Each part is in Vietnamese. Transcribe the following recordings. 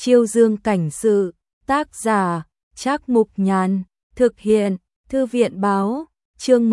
Chiêu Dương cảnh sự, tác giả, Trác Mục Nhàn, thực hiện, Thư viện báo, chương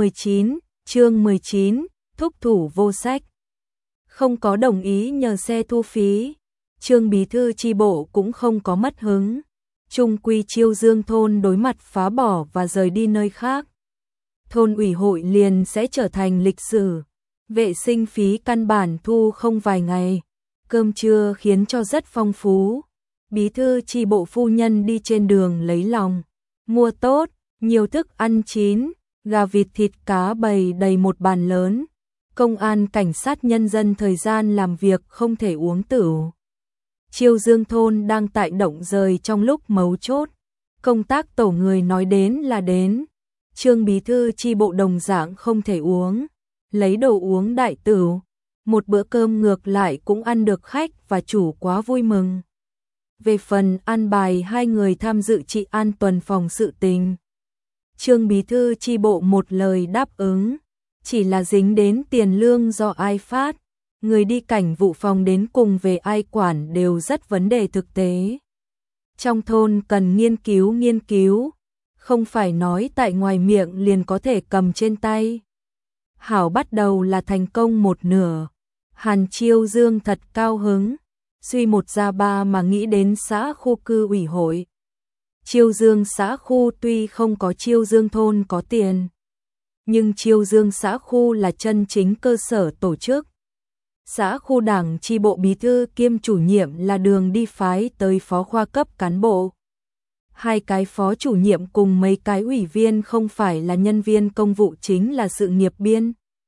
19, thúc thủ vô sách. Không có đồng ý nhờ xe thu phí, Trương bí thư chi bộ cũng không có mất hứng. Chung quy Chiêu Dương thôn đối mặt phá bỏ và rời đi nơi khác. Thôn ủy hội liền sẽ trở thành lịch sử. Vệ sinh phí căn bản thu không vài ngày. Cơm trưa khiến cho rất phong phú. Bí thư chi bộ phu nhân đi trên đường lấy lòng. Mua tốt, nhiều thức ăn chín, gà vịt thịt cá bày đầy một bàn lớn. Công an cảnh sát nhân dân thời gian làm việc không thể uống tửu. Chiêu Dương thôn đang tại động rời trong lúc mấu chốt. Công tác tổ người nói đến là đến. Trương bí thư chi bộ đồng dạng không thể uống. Lấy đồ uống đại tửu. Một bữa cơm ngược lại cũng ăn được khách và chủ quá vui mừng. Về phần an bài hai người tham dự trị an tuần phòng sự tình, Trương bí thư chi bộ một lời đáp ứng. Chỉ là dính đến tiền lương do ai phát, người đi cảnh vụ phòng đến cùng về ai quản đều rất vấn đề thực tế. Trong thôn cần nghiên cứu, không phải nói tại ngoài miệng liền có thể cầm trên tay. Hảo bắt đầu là thành công một nửa. Hàn Chiêu Dương thật cao hứng, suy một ra ba mà nghĩ đến xã khu cư ủy hội. Chiêu Dương xã khu tuy không có Chiêu Dương thôn có tiền, nhưng Chiêu Dương xã khu là chân chính cơ sở tổ chức. Xã khu đảng chi bộ bí thư kiêm chủ nhiệm là đường đi phái tới phó khoa cấp cán bộ. Hai cái phó chủ nhiệm cùng mấy cái ủy viên không phải là nhân viên công vụ chính là sự nghiệp biên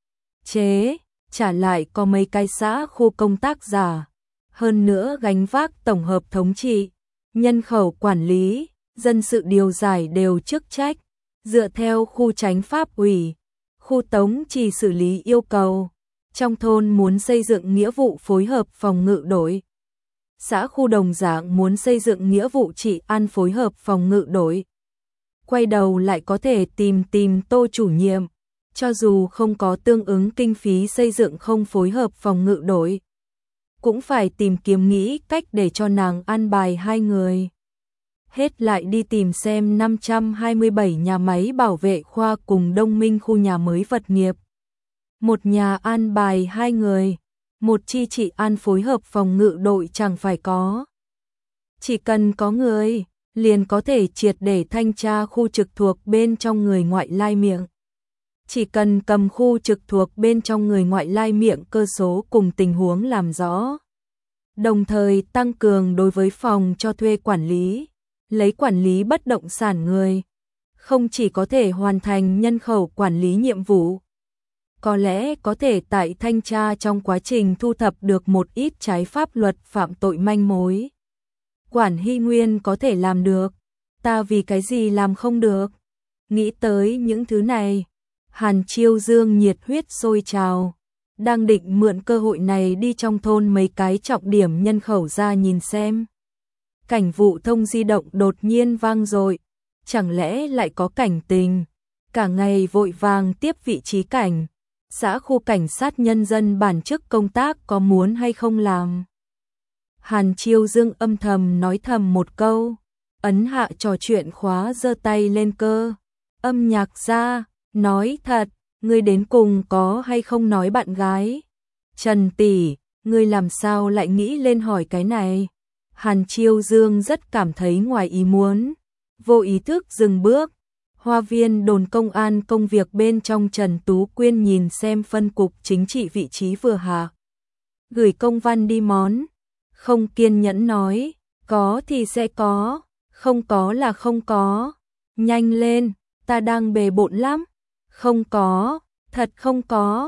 chế, trả lại có mấy cái xã khu công tác giả. Hơn nữa gánh vác tổng hợp thống trị, nhân khẩu quản lý, dân sự điều giải đều chức trách, dựa theo khu chánh pháp ủy, khu tống chỉ xử lý yêu cầu. Trong thôn muốn xây dựng nghĩa vụ phối hợp phòng ngự đội. Xã khu đồng dạng muốn xây dựng nghĩa vụ trị an phối hợp phòng ngự đội. Quay đầu lại có thể tìm Tô chủ nhiệm, cho dù không có tương ứng kinh phí xây dựng không phối hợp phòng ngự đội, cũng phải tìm kiếm nghĩ cách để cho nàng an bài hai người. Hết lại đi tìm xem 527 nhà máy bảo vệ khoa cùng Đông Minh khu nhà mới vật nghiệp. Một nhà an bài hai người, một chi trị an phối hợp phòng ngự đội chẳng phải có. Chỉ cần có người, liền có thể triệt để thanh tra khu trực thuộc bên trong người ngoại lai miệng. Chỉ cần cầm khu trực thuộc bên trong người ngoại lai miệng cơ số cùng tình huống làm rõ. Đồng thời tăng cường đối với phòng cho thuê quản lý, lấy quản lý bất động sản người. Không chỉ có thể hoàn thành nhân khẩu quản lý nhiệm vụ, có lẽ có thể tại thanh tra trong quá trình thu thập được một ít trái pháp luật phạm tội manh mối. Quản Hy Nguyên có thể làm được, ta vì cái gì làm không được? Nghĩ tới những thứ này, Hàn Chiêu Dương nhiệt huyết sôi trào, đang định mượn cơ hội này đi trong thôn mấy cái trọng điểm nhân khẩu ra nhìn xem. Cảnh vụ thông di động đột nhiên vang dội, chẳng lẽ lại có cảnh tình, cả ngày vội vàng tiếp vị trí cảnh. Xã khu cảnh sát nhân dân bản chức công tác có muốn hay không làm? Hàn Chiêu Dương âm thầm nói thầm một câu, ấn hạ trò chuyện khóa giơ tay lên cơ. Âm nhạc ra, nói thật, ngươi đến cùng có hay không nói bạn gái? Trần tỷ, ngươi làm sao lại nghĩ lên hỏi cái này? Hàn Chiêu Dương rất cảm thấy ngoài ý muốn, vô ý thức dừng bước. Hoa viên đồn công an công việc bên trong Trần Tú Quyên nhìn xem phân cục chính trị vị trí vừa hạ. Gửi công văn đi món. Không kiên nhẫn nói, có thì sẽ có, không có là không có. Nhanh lên, ta đang bề bộn lắm. Không có, thật không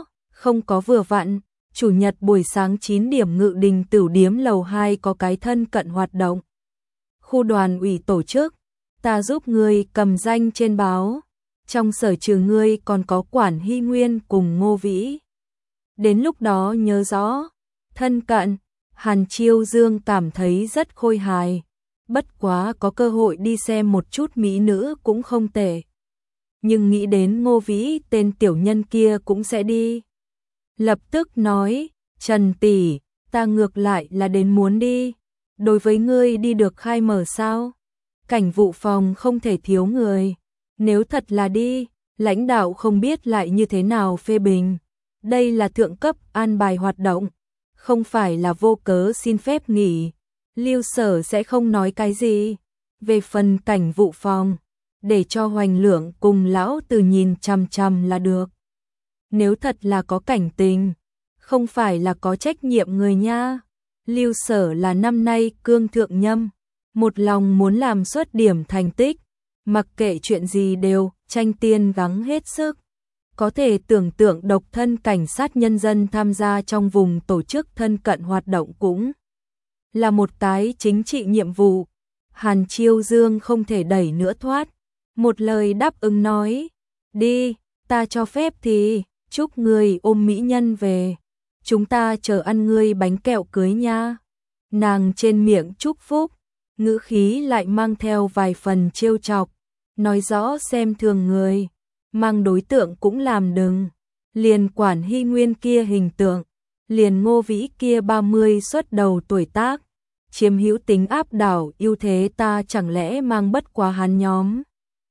có vừa vặn. Chủ nhật buổi sáng 9 điểm Ngự Đình Tửu Điếm lầu 2 có cái thân cận hoạt động. Khu đoàn ủy tổ chức. Ta giúp ngươi cầm danh trên báo. Trong sở trừ ngươi còn có Quản Hy Nguyên cùng Ngô Vĩ. Đến lúc đó nhớ rõ. Thân cận, Hàn Chiêu Dương cảm thấy rất khôi hài. Bất quá có cơ hội đi xem một chút mỹ nữ cũng không tệ. Nhưng nghĩ đến Ngô Vĩ tên tiểu nhân kia cũng sẽ đi. Lập tức nói, Trần tỷ, ta ngược lại là đến muốn đi. Đối với ngươi đi được khai mở sao? Cảnh vụ phòng không thể thiếu người. Nếu thật là đi, lãnh đạo không biết lại như thế nào phê bình. Đây là thượng cấp an bài hoạt động, không phải là vô cớ xin phép nghỉ. Lưu Sở sẽ không nói cái gì. Về phần cảnh vụ phòng, để cho Hoành Lượng cùng lão Từ nhìn chằm chằm là được. Nếu thật là có cảnh tình, không phải là có trách nhiệm người nha. Lưu Sở là năm nay cương thượng nhâm, một lòng muốn làm xuất điểm thành tích, mặc kệ chuyện gì đều tranh tiên gắng hết sức. Có thể tưởng tượng độc thân cảnh sát nhân dân tham gia trong vùng tổ chức thân cận hoạt động cũng là một cái chính trị nhiệm vụ. Hàn Chiêu Dương không thể đẩy nữa thoát, một lời đáp ứng nói, đi, ta cho phép thì, chúc người ôm mỹ nhân về, chúng ta chờ ăn ngươi bánh kẹo cưới nha. Nàng trên miệng chúc phúc, ngữ khí lại mang theo vài phần trêu chọc, nói rõ xem thường người, mang đối tượng cũng làm đừng, liền Quản Hy Nguyên kia hình tượng, liền Ngô Vĩ kia 30 xuất đầu tuổi tác, chiếm hữu tính áp đảo ưu thế ta chẳng lẽ mang bất quá hắn nhóm.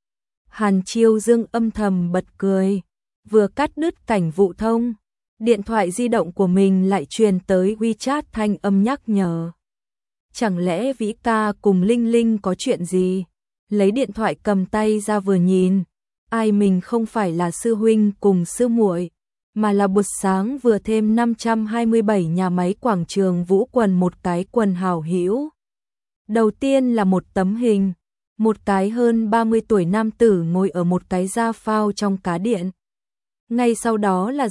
Hàn Chiêu Dương âm thầm bật cười, vừa cắt đứt cảnh vụ thông, điện thoại di động của mình lại truyền tới WeChat thanh âm nhắc nhở. Chẳng lẽ Vĩ ca cùng Linh Linh có chuyện gì? Lấy điện thoại cầm tay ra vừa nhìn, ai mình không phải là sư huynh cùng sư muội, mà là buổi sáng vừa thêm 527 nhà máy quảng trường Vũ Quần một cái quần hảo hữu. Đầu tiên là một tấm hình, một cái hơn 30 tuổi nam tử ngồi ở một cái da phao trong cá điện. Ngay sau đó là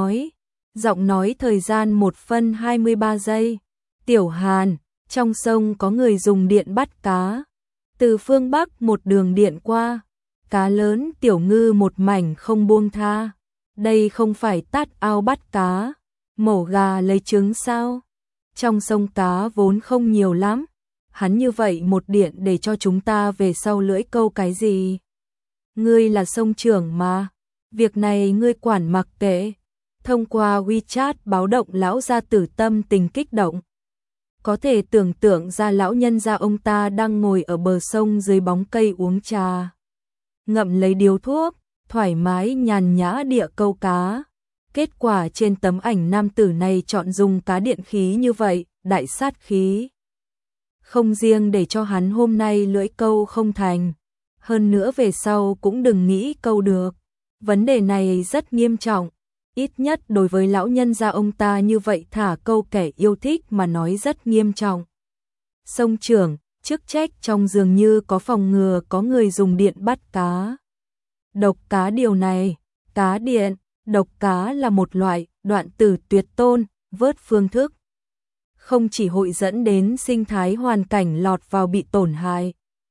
giọng nói thời gian 1 phân 23 giây. Tiểu Hàn, trong sông có người dùng điện bắt cá. Từ phương Bắc một đường điện qua, cá lớn tiểu ngư một mảnh không buông tha. Đây không phải tát ao bắt cá, mổ gà lấy trứng sao? Trong sông cá vốn không nhiều lắm. Hắn như vậy một điện để cho chúng ta về sau lưỡi câu cái gì? Ngươi là sông trưởng mà, việc này ngươi quản mặc kệ. Thông qua WeChat báo động lão gia tử tâm tình kích động. Có thể tưởng tượng ra lão nhân gia ông ta đang ngồi ở bờ sông dưới bóng cây uống trà, ngậm lấy điếu thuốc, thoải mái nhàn nhã địa câu cá. Kết quả trên tấm ảnh nam tử này chọn dùng cá điện khí như vậy, đại sát khí. Không riêng để cho hắn hôm nay lưỡi câu không thành, hơn nữa về sau cũng đừng nghĩ câu được. Vấn đề này rất nghiêm trọng, ít nhất đối với lão nhân gia ông ta như vậy thả câu kẻ yêu thích mà nói rất nghiêm trọng. Sông trưởng, chức trách trong dường như có phòng ngừa có người dùng điện bắt cá. Độc cá điều này, cá điện, độc cá là một loại đoạn tử tuyệt tôn, vớt phương thức. Không chỉ hội dẫn đến sinh thái hoàn cảnh lọt vào bị tổn hại,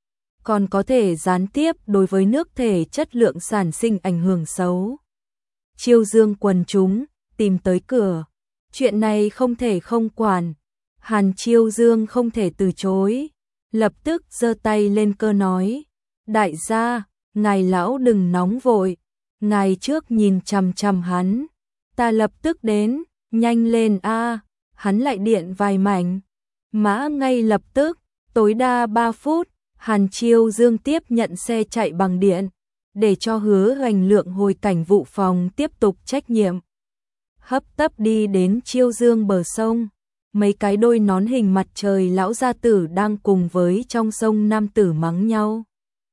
còn có thể gián tiếp đối với nước thể chất lượng sản sinh ảnh hưởng xấu. Chiêu Dương quần chúng tìm tới cửa, chuyện này không thể không quản. Hàn Chiêu Dương không thể từ chối, lập tức giơ tay lên cơ nói, đại gia, ngài lão đừng nóng vội, ngài trước nhìn chằm chằm hắn, ta lập tức đến, nhanh lên a. Hắn lại điện vài mảnh, mã ngay lập tức, tối đa 3 phút, Hàn Chiêu Dương tiếp nhận xe chạy bằng điện, để cho Hứa Hoành Lượng hồi cảnh vụ phòng tiếp tục trách nhiệm. Hấp tấp đi đến Chiêu Dương bờ sông, mấy cái đôi nón hình mặt trời lão gia tử đang cùng với trong sông nam tử mắng nhau.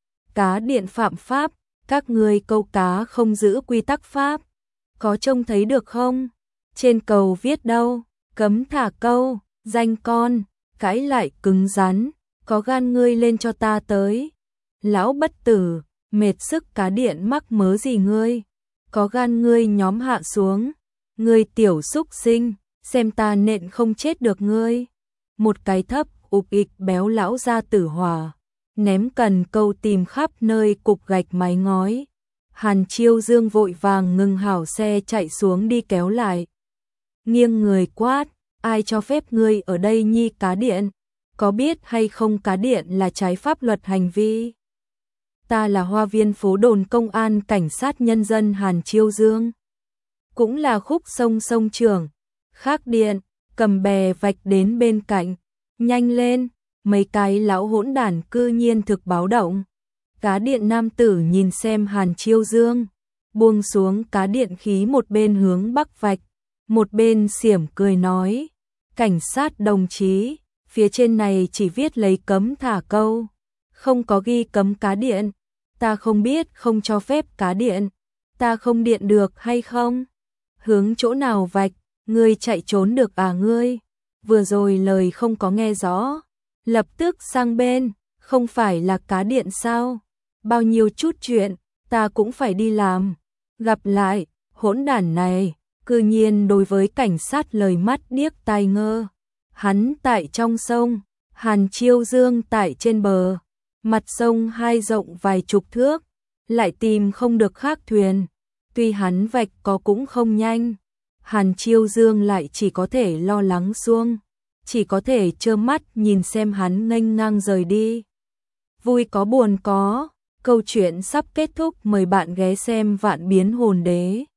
Cá điện phạm pháp, các ngươi câu cá không giữ quy tắc pháp, có trông thấy được không? Trên cầu viết đâu? Cấm thả câu, danh con, cãi lại cứng rắn, có gan ngươi lên cho ta tới. Lão bất tử, mệt sức cá điện mắc mớ gì ngươi, có gan ngươi nhóm hạ xuống, ngươi tiểu xúc sinh, xem ta nện không chết được ngươi. Một cái thấp ụp ịch béo lão ra tử hòa, ném cần câu tìm khắp nơi cục gạch mái ngói. Hàn Chiêu Dương vội vàng ngừng hảo xe chạy xuống đi kéo lại. Nghiêng người quát, ai cho phép ngươi ở đây nhi cá điện, có biết hay không cá điện là trái pháp luật hành vi? Ta là Hoa Viên phố đồn công an cảnh sát nhân dân Hàn Chiêu Dương, cũng là khúc sông trưởng, khác điện, cầm bè vạch đến bên cạnh, Nhanh lên, mấy cái lão hỗn đản cư nhiên thực báo động. Cá điện nam tử nhìn xem Hàn Chiêu Dương, buông xuống cá điện khí một bên hướng bắc vạch, một bên xiểm cười nói, cảnh sát đồng chí, phía trên này chỉ viết lấy cấm thả câu, không có ghi cấm cá điện, ta không biết không cho phép cá điện, ta không điện được hay không? Hướng chỗ nào vạch, ngươi chạy trốn được à ngươi? Vừa rồi lời không có nghe rõ, lập tức sang bên, không phải là cá điện sao? Bao nhiêu chút chuyện, ta cũng phải đi làm. Gặp lại, hỗn đản này, cư nhiên đối với cảnh sát lời mắt điếc tai ngơ. Hắn tại trong sông, Hàn Chiêu Dương tại trên bờ, mặt sông hai rộng vài chục thước, lại tìm không được khác thuyền. Tuy hắn vạch có cũng không nhanh, Hàn Chiêu Dương lại chỉ có thể lo lắng xuông, chỉ có thể trơ mắt nhìn xem hắn nghênh ngang rời đi. Vui có buồn có, câu chuyện sắp kết thúc, mời bạn ghé xem Vạn Biến Hồn Đế.